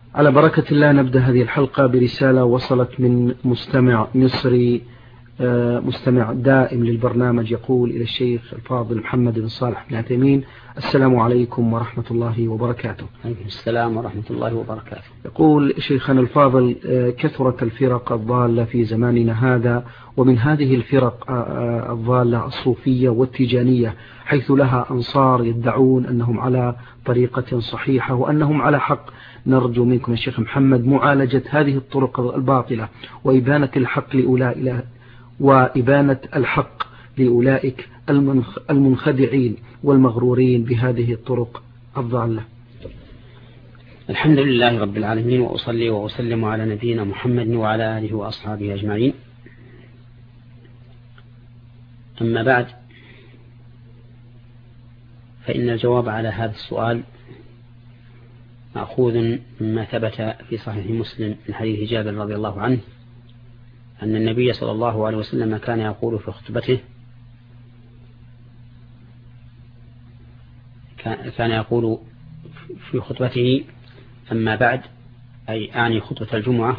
على بركة الله نبدأ هذه الحلقة برسالة وصلت من مستمع مصري، مستمع دائم للبرنامج، يقول إلى الشيخ الفاضل محمد بن صالح بن عثيمين: السلام عليكم ورحمة الله وبركاته. عليكم السلام ورحمة الله وبركاته. يقول شيخنا الفاضل: كثرت الفرق الضالة في زماننا هذا، ومن هذه الفرق الضالة الصوفية والتيجانية، حيث لها أنصار يدعون أنهم على طريقة صحيحة وأنهم على حق. نرجو منكم يا شيخ محمد معالجة هذه الطرق الباطلة وإبانة الحق لأولئك المنخدعين والمغرورين بهذه الطرق الضالة. الحمد لله رب العالمين، وأصلي وأسلم على نبينا محمد وعلى آله وأصحابه أجمعين. أما بعد، فإن الجواب على هذا السؤال مأخوذ مما ثبت في صحيح مسلم من حديث جابر رضي الله عنه أن النبي صلى الله عليه وسلم كان يقول في خطبته أما بعد، أي أعني خطبة الجمعة،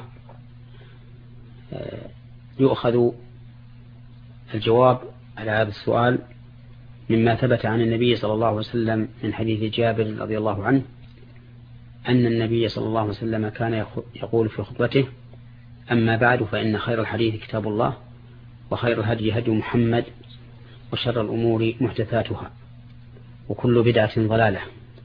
يؤخذ الجواب على هذا السؤال مما ثبت عن النبي صلى الله عليه وسلم من حديث جابر رضي الله عنه أن النبي صلى الله عليه وسلم كان يقول في خطبته: أما بعد، فإن خير الحديث كتاب الله، وخير الهدي هدي محمد، وشر الأمور محدثاتها، وكل بدعة ضلالة،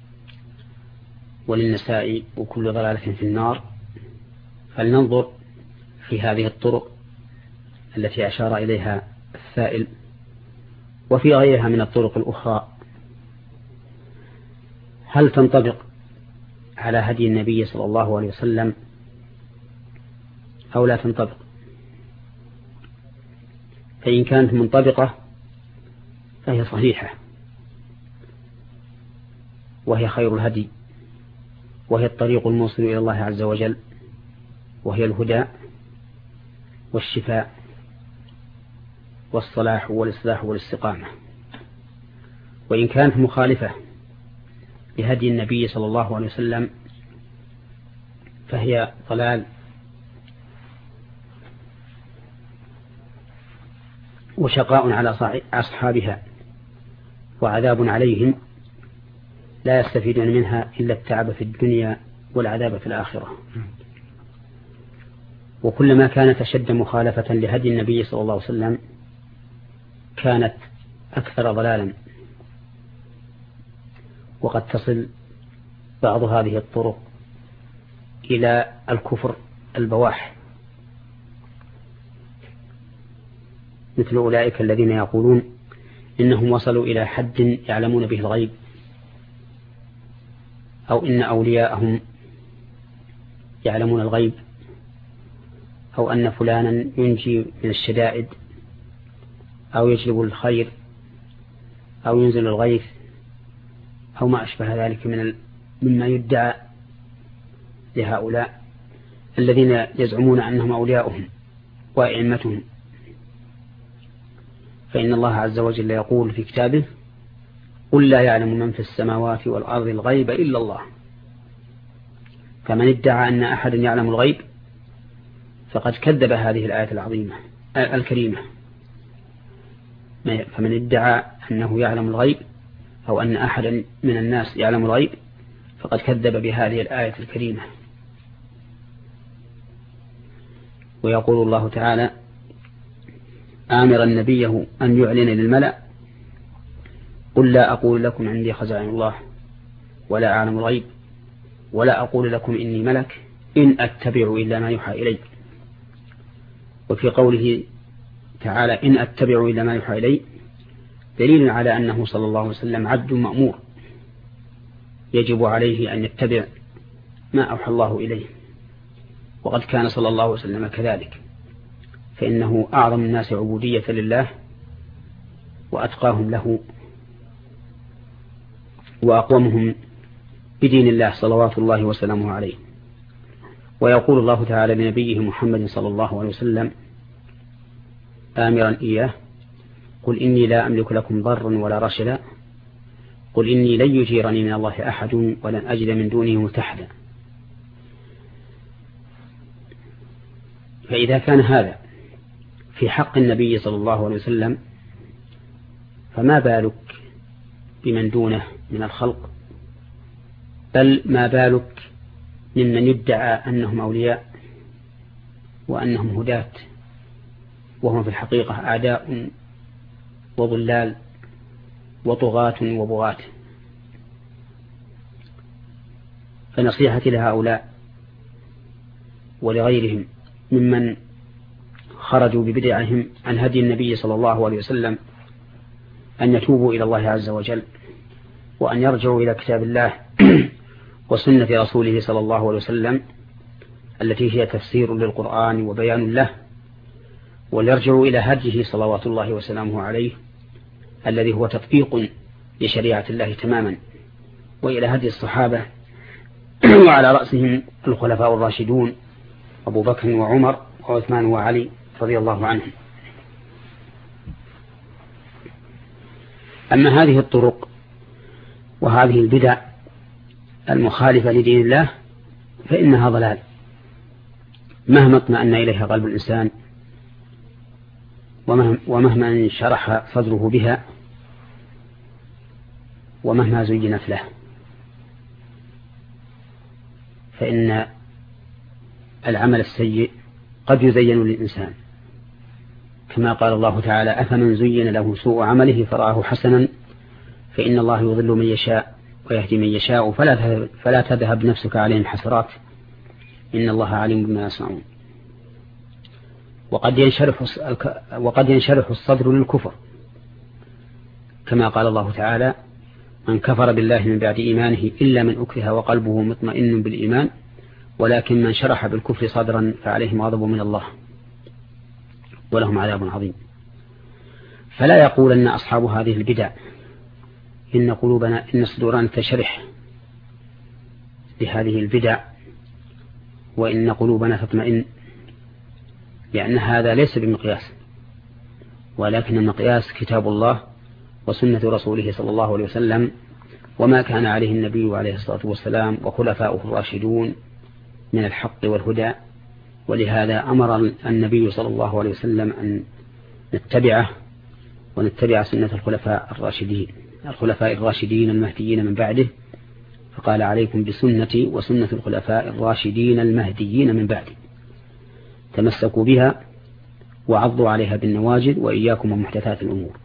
وللنساء وكل ضلالة في النار. فلننظر في هذه الطرق التي أشار إليها السائل، وفي غيرها من الطرق الأخرى، هل تنطبق على هدي النبي صلى الله عليه وسلم أو لا تنطبق. فإن كانت منطبقة فهي صحيحة، وهي خير الهدي، وهي الطريق الموصل إلى الله عز وجل، وهي الهدى والشفاء والصلاح والإصلاح والاستقامة. وإن كانت مخالفة لهدي النبي صلى الله عليه وسلم فهي ضلال وشقاء على أصحابها، وعذاب عليهم لا يستفيدون منها إلا التعب في الدنيا والعذاب في الآخرة. وكلما كانت أشد مخالفة لهدي النبي صلى الله عليه وسلم كانت أكثر ضلالا، وقد تصل بعض هذه الطرق إلى الكفر البواح، مثل أولئك الذين يقولون إنهم وصلوا إلى حد يعلمون به الغيب، أو إن أولياءهم يعلمون الغيب، أو أن فلانا ينجي من الشدائد، أو يجلب الخير، أو ينزل الغيث، أو ما أشبه ذلك مما يدعى لهؤلاء الذين يزعمون أنهم أولياؤهم وأئمتهم. فإن الله عز وجل يقول في كتابه: قل لا يعلم من في السماوات والأرض الغيب إلا الله. فمن ادعى أن أحد يعلم الغيب فقد كذب هذه الآية الكريمة. فمن ادعى أنه يعلم الغيب، أو أن أحد من الناس يعلم الغيب، فقد كذب بهذه الآية الكريمة. ويقول الله تعالى آمرا نبيه أن يعلن للملأ: قل لا أقول لكم عندي خزائن الله ولا أعلم الغيب ولا أقول لكم إني ملك إن أتبع إلا ما يوحى إلي. وفي قوله تعالى إن أتبع إلا ما يوحى إلي دليل على أنه صلى الله عليه وسلم عبد مأمور، يجب عليه أن يتبع ما أوحى الله إليه. وقد كان صلى الله عليه وسلم كذلك، فإنه أعظم الناس عبودية لله، وأتقاهم له، وأقومهم بدين الله صلوات الله وسلامه عليه. ويقول الله تعالى لنبيه محمد صلى الله عليه وسلم آمرا إياه: قل إني لا أملك لكم ضرا ولا رشدا، قل إني لن يجيرني من الله أحد ولن أجد من دونه ملتحدا. فإذا كان هذا في حق النبي صلى الله عليه وسلم فما بالك بمن دونه من الخلق، بل ما بالك ممن يدعى أنهم أولياء وأنهم هداة وهم في الحقيقة أعداء وضلال وطغاة وبغاة. فنصيحتي لهؤلاء ولغيرهم ممن خرجوا ببدعهم عن هدي النبي صلى الله عليه وسلم أن يتوبوا إلى الله عز وجل، وأن يرجعوا إلى كتاب الله وسنة رسوله صلى الله عليه وسلم التي هي تفسير للقرآن وبيان له، وليرجعوا إلى هديه صلوات الله وسلامه عليه الذي هو تطبيق لشريعة الله تماما، وإلى هدي الصحابة وعلى رأسهم الخلفاء الراشدون أبو بكر وعمر وعثمان وعلي رضي الله عنهم. أما هذه الطرق وهذه البدع المخالفة لدين الله فإنها ضلال مهما اطمأن إليها قلب الإنسان ومهما انشرح صدره بها ومهما زينت له، فإن العمل السيء قد يزين للإنسان كما قال الله تعالى: أفمن زين له سوء عمله فرآه حسنا فإن الله يضل من يشاء ويهدي من يشاء فلا تذهب نفسك عليهم حسرات إن الله عليم بما يصنعون. وقد ينشرح الصدر للكفر كما قال الله تعالى: من كفر بالله من بعد إيمانه إلا من أكره وقلبه مطمئن بالإيمان ولكن من شرح بالكفر صدرا فعليهم غضب من الله ولهم عذاب عظيم. فلا يقولن أصحاب هذه البدع إن صدورنا تشرح لهذه البدع وإن قلوبنا تطمئن، لأن هذا ليس بمقياس، ولكن المقياس كتاب الله وسنة رسوله صلى الله عليه وسلم وما كان عليه النبي عليه الصلاة والسلام وخلفاؤه الراشدون من الحق والهدى. ولهذا أمر النبي صلى الله عليه وسلم أن نتبعه ونتبع سنة الخلفاء الراشدين المهديين من بعده، فقال: عليكم بسنتي وسنة الخلفاء الراشدين المهديين من بعده تمسكوا بها وعضوا عليها بالنواجذ وإياكم ومحدثات الأمور.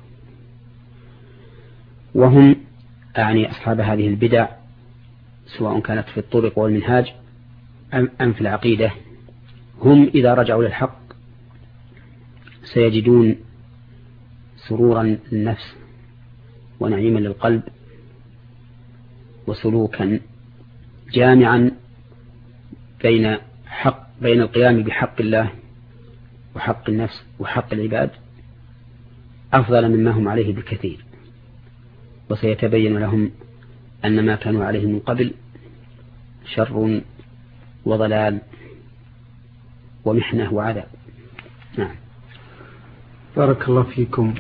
وهم أعني أصحاب هذه البدع سواء كانت في الطرق والمنهاج أم في العقيدة، هم إذا رجعوا للحق سيجدون سرورا للنفس ونعيما للقلب وسلوكا جامعا بين القيام بحق الله وحق النفس وحق العباد أفضل مما هم عليه بكثير. وسيتبين لهم أن ما كانوا عليه من قبل شر وضلال ومحنة وعذاب. نعم. بارك الله فيكم.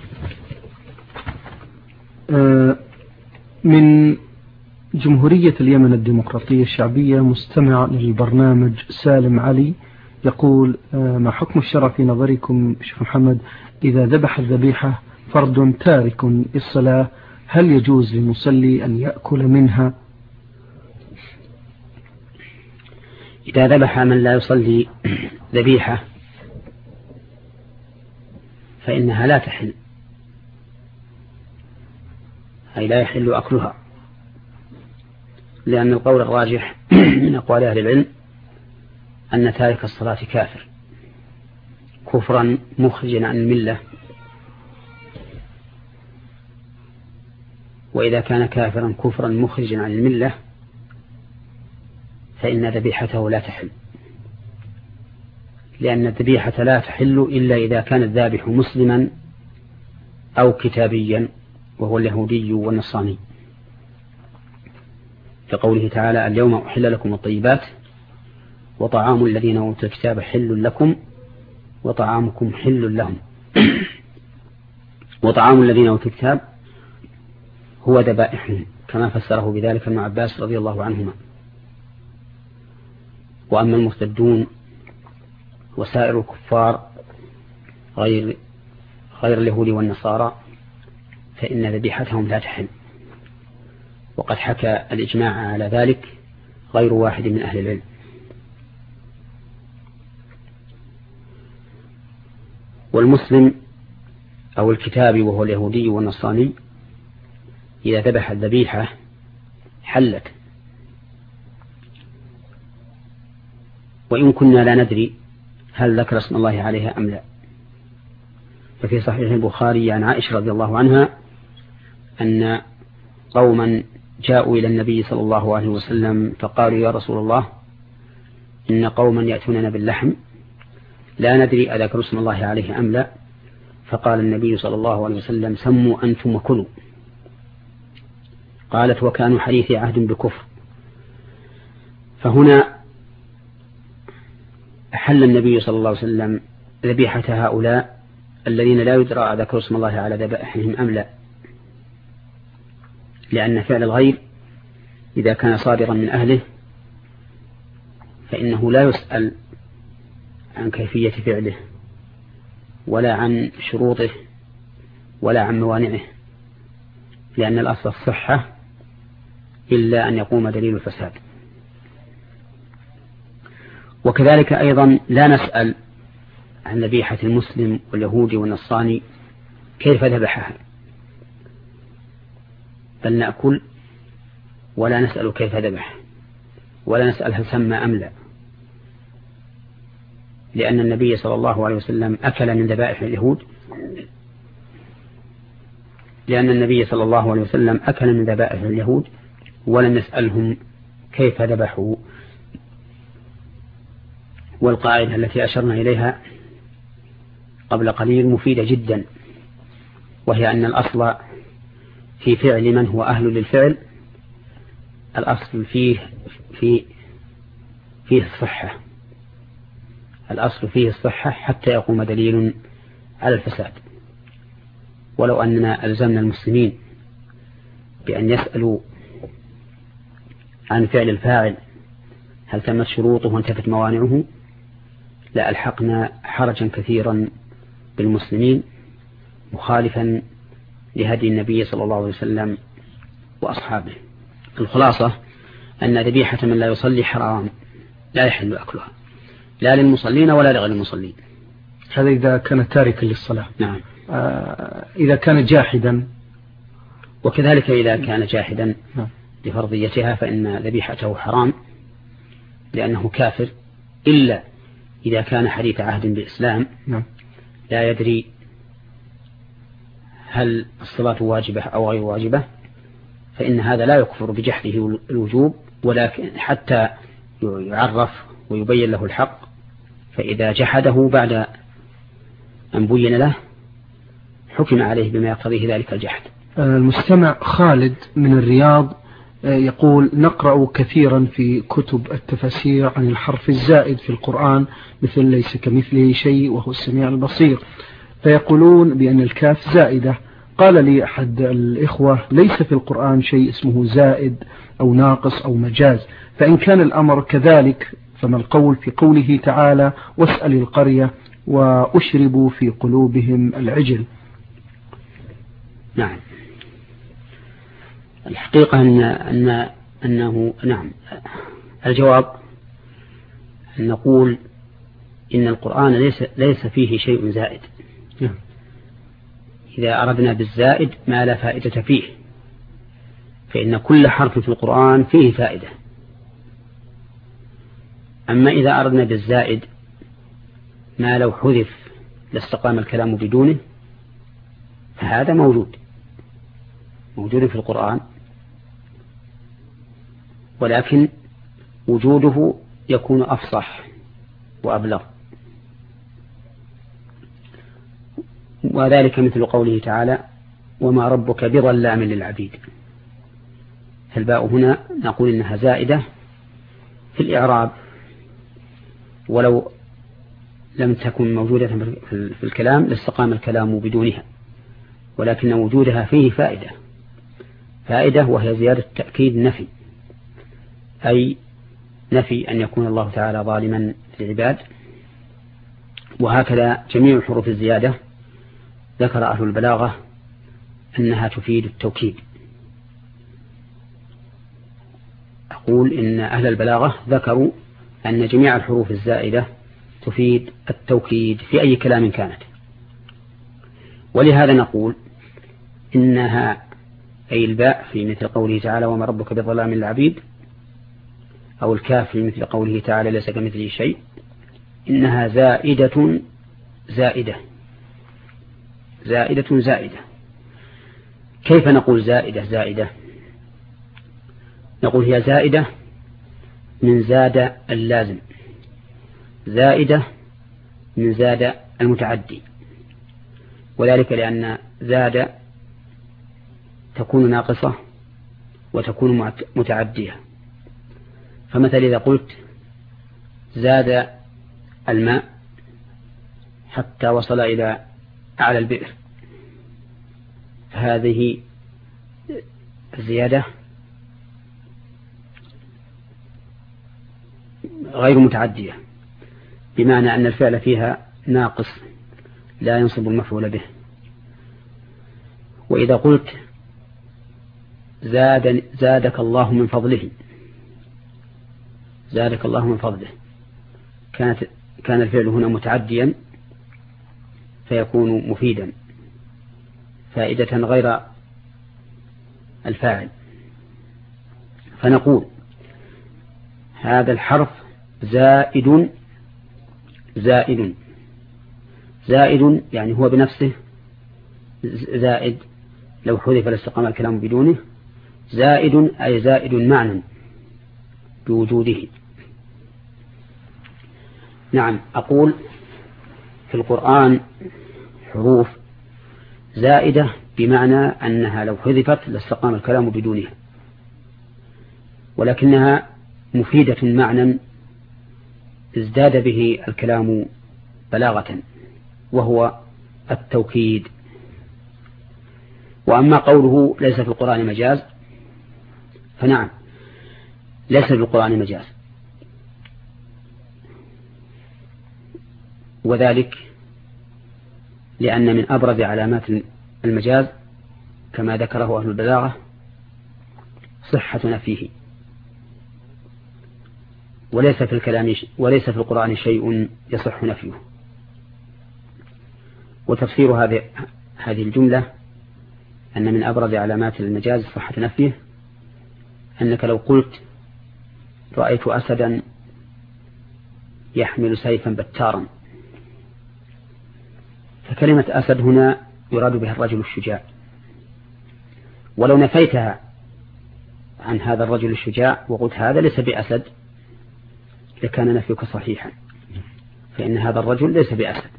من جمهورية اليمن الديمقراطية الشعبية مستمع للبرنامج سالم علي يقول: ما حكم الشرع في نظركم شيخ محمد إذا ذبح الذبيحة فرد تارك الصلاة، هل يجوز للمصلي أن يأكل منها؟ إذا ذبح من لا يصلي ذبيحة فإنها لا تحل، أي لا يحل أكلها، لأن القول الراجح من أقوال أهل العلم أن تارك الصلاة كافر كفرا مخرجا عن الملة، وإذا كان كافرا كفرا مخرجا عن الملة فإن ذبيحته لا تحل، لأن الذبيحة لا تحل إلا إذا كان الذابح مسلما أو كتابيا وهو اليهودي والنصراني، كقوله تعالى: اليوم أحل لكم الطيبات وطعام الذين أوتوا الكتاب حل لكم وطعامكم حل لهم. وطعام الذين أوتوا الكتاب هو ذبائحهم كما فسره بذلك ابن عباس رضي الله عنهما. وأما المرتدون وسائر الكفار غير اليهود والنصارى فإن ذبيحتهم لا تحل، وقد حكى الإجماع على ذلك غير واحد من أهل العلم. والمسلم أو الكتابي وهو اليهودي والنصراني إذا ذبح الذبيحة حلت، وإن كنا لا ندري هل ذكر اسم الله عليها أم لا. ففي صحيح البخاري عن عائشة رضي الله عنها أن قوما جاءوا إلى النبي صلى الله عليه وسلم فقالوا يا رسول الله إن قوما يأتوننا باللحم لا ندري أذكر اسم الله عليه أم لا، فقال النبي صلى الله عليه وسلم سموا أنتم وكلوا. قالت وكانوا حديث عهد بكفر. فهنا أحل النبي صلى الله عليه وسلم ذبيحة هؤلاء الذين لا يدرى أذكر اسم الله على ذبائحهم أم لا، لأن فعل الغير إذا كان صادرا من أهله فإنه لا يسأل عن كيفية فعله ولا عن شروطه ولا عن موانعه، لأن الأصل الصحة إلا أن يقوم دليل الفساد. وكذلك أيضا لا نسأل عن ذبيحة المسلم واليهودي والنصراني كيف ذبحها، بل نأكل ولا نسأل كيف ذبح، ولا نسأل هل سمى أم لا، لأن النبي صلى الله عليه وسلم أكل من ذبائح اليهود، ولم يسألهم كيف ذبحوا. والقاعدة التي أشرنا إليها قبل قليل مفيدة جدا، وهي أن الأصل في فعل من هو أهل للفعل الأصل فيه الصحة، الأصل فيه الصحة حتى يقوم دليل على الفساد. ولو أننا ألزمنا المسلمين بأن يسألوا عن فعل الفاعل هل تمت شروطه وانتفت موانعه لألحقنا حرجا كثيرا بالمسلمين مخالفا لهدي النبي صلى الله عليه وسلم وأصحابه. الخلاصة أن ذبيحة من لا يصلي حرام لا يحل أكلها لا للمصلين ولا لغير المصلين. هذا إذا كان تاركا للصلاة. نعم. إذا كان جاحدا، وكذلك إذا كان جاحدا لفرضيتها فإن ذبيحته حرام لأنه كافر، إلا إذا كان حديث عهد بإسلام لا يدري هل الصلاة واجبة أو غير واجبة، فإن هذا لا يكفر بجحده الوجوب، ولكن حتى يعرف ويبين له الحق، فإذا جحده بعد أن بين له حكم عليه بما يقتضيه ذلك الجحد. المستمع خالد من الرياض يقول نقرأ كثيرا في كتب التفاسير عن الحرف الزائد في القرآن مثل ليس كمثله شيء وهو السميع البصير، فيقولون بأن الكاف زائدة. قال لي أحد الإخوة ليس في القرآن شيء اسمه زائد أو ناقص أو مجاز، فإن كان الأمر كذلك فما القول في قوله تعالى واسأل القرية وأشربوا في قلوبهم العجل؟ نعم، الحقيقة أنه نعم، الجواب أن نقول إن القرآن ليس فيه شيء زائد. إذا أردنا بالزائد ما لا فائدة فيه، فإن كل حرف في القرآن فيه فائدة. أما إذا أردنا بالزائد ما لو حذف لاستقام الكلام بدونه، فهذا موجود في القرآن، ولكن وجوده يكون أفصح وأبلغ، وذلك مثل قوله تعالى وما ربك بظلام للعبيد. فالباء هنا نقول إنها زائدة في الإعراب، ولو لم تكن موجودة في الكلام لاستقام الكلام بدونها، ولكن وجودها فيه فائدة وهي زيادة تأكيد نفي، أي نفي أن يكون الله تعالى ظالما للعباد، وهكذا جميع حروف الزيادة ذكر أهل البلاغة أنها تفيد التوكيد. أقول إن أهل البلاغة ذكروا أن جميع الحروف الزائدة تفيد التوكيد في أي كلام كانت، ولهذا نقول إنها أي الباء في مثل قوله تعالى وما ربك بظلام للعبيد، أو الكاف في مثل قوله تعالى ليس كمثله شيء، إنها زائدة زائدة زائدة زائدة. كيف نقول زائدة زائدة؟ نقول هي زائدة من زاد اللازم، زائدة من زاد المتعدي، وذلك لأن زاد تكون ناقصة وتكون متعدية. فمثل إذا قلت زاد الماء حتى وصل إلى أعلى البئر، فهذه زيادة غير متعدية، بمعنى أن الفعل فيها ناقص لا ينصب المفعول به. وإذا قلت زادك الله من فضله، زادك الله من فضله، كان الفعل هنا متعديا فيكون مفيدا فائدة غير الفاعل. فنقول هذا الحرف زائد زائد زائد، يعني هو بنفسه زائد، لو حذف لاستقام الكلام بدونه. زائد أي زائد معنى بوجوده. نعم، أقول في القرآن حروف زائدة بمعنى أنها لو حذفت لاستقام الكلام بدونها، ولكنها مفيدة معنى ازداد به الكلام بلاغة، وهو التوكيد. وأما قوله ليس في القرآن مجاز، فنعم ليس في القرآن مجاز، وذلك لأن من أبرز علامات المجاز كما ذكره أهل البلاغة صحة نفيه، وليس في القرآن شيء يصح نفيه. وتفسير هذه الجملة أن من أبرز علامات المجاز صحة نفيه، أنك لو قلت رأيت أسدا يحمل سيفا بتارا، فكلمة أسد هنا يراد بها الرجل الشجاع، ولو نفيتها عن هذا الرجل الشجاع وقلت هذا ليس بأسد لكان نفيك صحيحا، فإن هذا الرجل ليس بأسد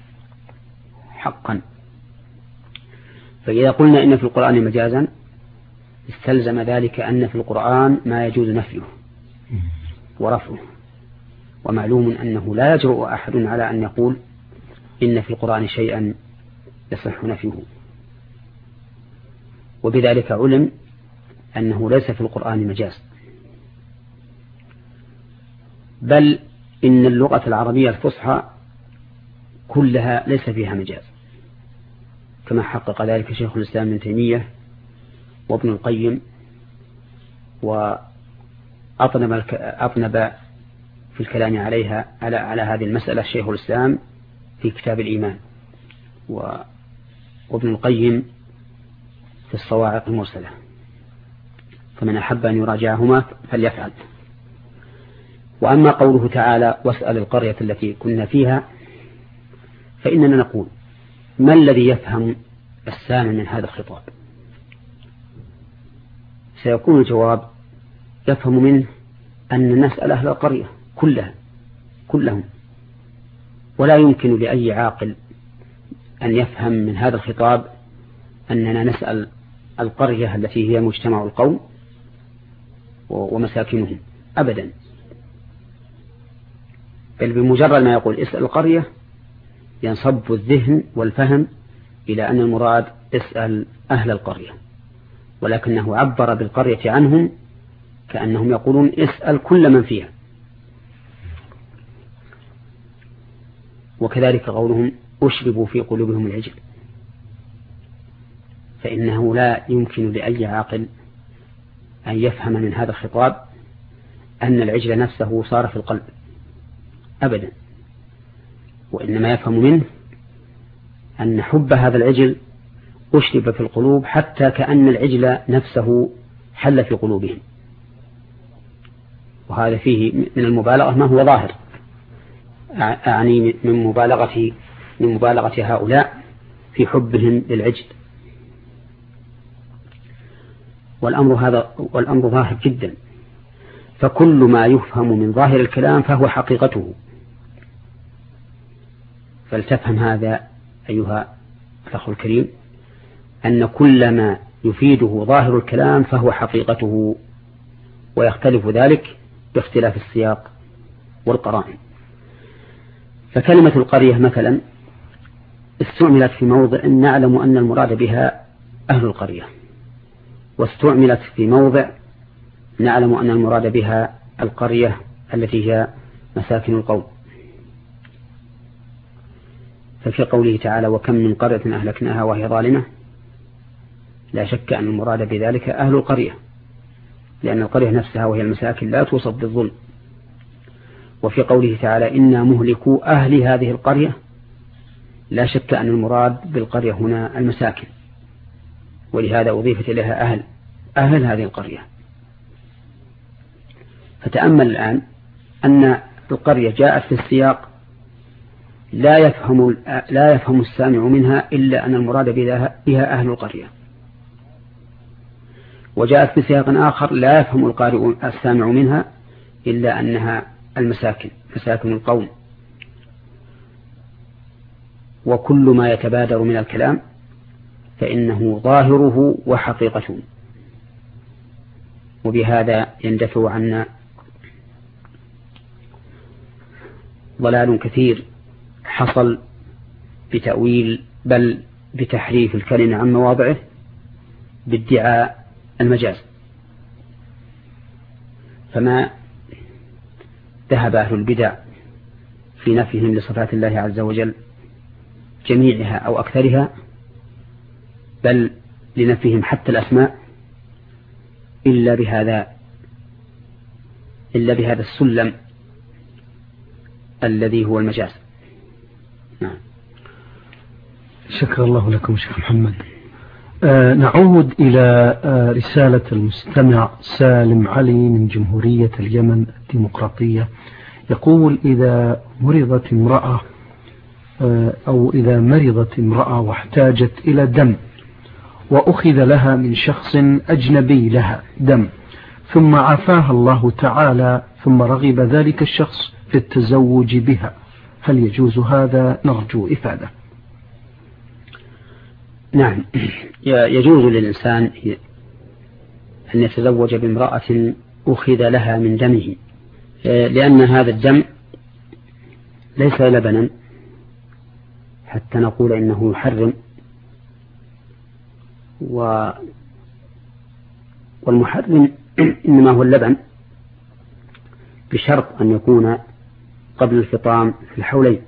حقا. فإذا قلنا إن في القرآن مجازا استلزم ذلك أن في القرآن ما يجوز نفيه ورفعه، ومعلوم أنه لا يجرؤ أحد على أن يقول إن في القرآن شيئا يصح نفيه، وبذلك علم أنه ليس في القرآن مجاز، بل إن اللغة العربية الفصحى كلها ليس فيها مجاز، كما حقق ذلك شيخ الإسلام ابن تيمية وابن القيم، وأطنب في الكلام على هذه المسألة شيخ الإسلام في كتاب الإيمان، وابن القيم في الصواعق المرسلة، فمن أحب أن يراجعهما فليفعل. وأما قوله تعالى واسأل القرية التي كنا فيها، فإننا نقول ما الذي يفهم السامع من هذا الخطاب؟ سيكون الجواب يفهم منه أن نسأل أهل القرية كلهم، ولا يمكن لأي عاقل أن يفهم من هذا الخطاب أننا نسأل القرية التي هي مجتمع القوم ومساكنهم أبدا، بل بمجرد ما يقول اسأل القرية ينصب الذهن والفهم إلى أن المراد اسأل أهل القرية، ولكنه عبر بالقرية عنهم كأنهم يقولون اسأل كل من فيها. وكذلك قولهم أشربوا في قلوبهم العجل، فإنه لا يمكن لأي عاقل أن يفهم من هذا الخطاب أن العجل نفسه صار في القلب أبدا، وإنما يفهم منه أن حب هذا العجل أشرب في القلوب حتى كأن العجل نفسه حل في قلوبهم، وهذا فيه من المبالغة ما هو ظاهر، أعني من مبالغة هؤلاء في حبهم للعجل. والأمر ظاهر جدا، فكل ما يفهم من ظاهر الكلام فهو حقيقته. فلتفهم هذا أيها الأخ الكريم، أن كل ما يفيده ظاهر الكلام فهو حقيقته، ويختلف ذلك باختلاف السياق والقرائن. فكلمة القرية مثلا استعملت في موضع نعلم أن المراد بها أهل القرية، واستعملت في موضع نعلم أن المراد بها القرية التي هي مساكن القوم. ففي قوله تعالى وكم من قرية أهلكناها وهي ظالمة، لا شك أن المراد بذلك أهل القرية، لأن القرية نفسها وهي المساكن لا توصف بالظلم. وفي قوله تعالى إنا مهلكوا أهل هذه القرية، لا شك أن المراد بالقرية هنا المساكن، ولهذا أضيفت إليها أهل هذه القرية. فتأمل الآن أن القرية جاءت في السياق لا يفهم السامع منها إلا أن المراد بها أهل القرية، وجاءت في سياق آخر لا يفهم القارئ السامع منها إلا أنها المساكن، مساكن القوم. وكل ما يتبادر من الكلام فإنه ظاهره وحقيقته، وبهذا يندفع عنا ضلال كثير حصل بتأويل بل بتحريف الكلمة عن مواضعه بادعاء المجاز. فما ذهب أهل البدع في نفيهم لصفات الله عز وجل جميعها أو أكثرها، بل لنفيهم حتى الأسماء، إلا بهذا السلم الذي هو المجاز. نعم. شكر الله لكم شيخ محمد. نعود إلى رسالة المستمع سالم علي من جمهورية اليمن الديمقراطية، يقول إذا مرضت امرأة واحتاجت إلى دم، وأخذ لها من شخص أجنبي لها دم، ثم عافاها الله تعالى، ثم رغب ذلك الشخص في التزوج بها، هل يجوز هذا؟ نرجو إفادة. نعم، يجوز للإنسان أن يتزوج بامرأة أخذ لها من دمه، لأن هذا الدم ليس لبنا حتى نقول إنه يحرم، والمحرم إنما هو اللبن، بشرط أن يكون قبل الفطام في الحولين.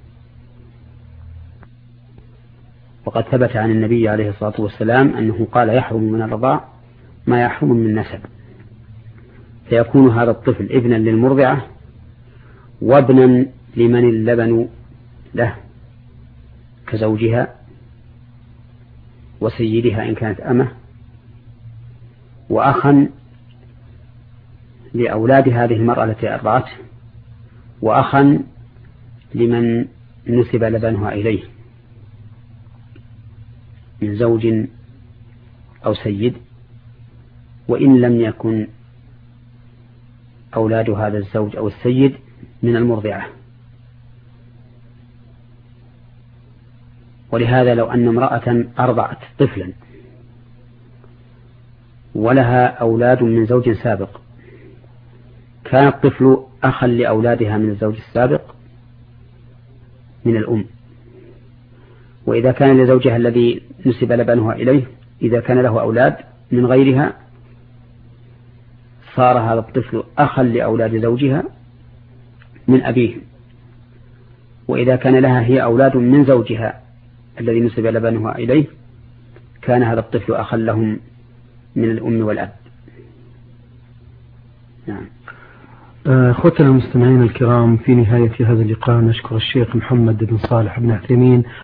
وقد ثبت عن النبي عليه الصلاة والسلام أنه قال يحرم من الرضاع ما يحرم من نسب، فيكون هذا الطفل ابنا للمرضعة وابنا لمن اللبن له كزوجها وسيدها إن كانت أمه، وأخا لأولاد هذه المرأة التي أرضعته، وأخا لمن نسب لبنها إليه من زوج أو سيد، وإن لم يكن أولاد هذا الزوج أو السيد من المرضعة. ولهذا لو أن امرأة أرضعت طفلا ولها أولاد من زوج سابق، كان الطفل أخا لأولادها من الزوج السابق من الأم. وإذا كان لزوجها الذي نسب لبنها إليه إذا كان له أولاد من غيرها، صار هذا الطفل أخا لأولاد زوجها من أبيه. وإذا كان لها هي أولاد من زوجها الذي نسب لبنها إليه كان هذا الطفل أخا لهم من الأم والأب. نعم. أخوتنا المستمعين الكرام، في نهاية هذا اللقاء نشكر الشيخ محمد بن صالح بن عثيمين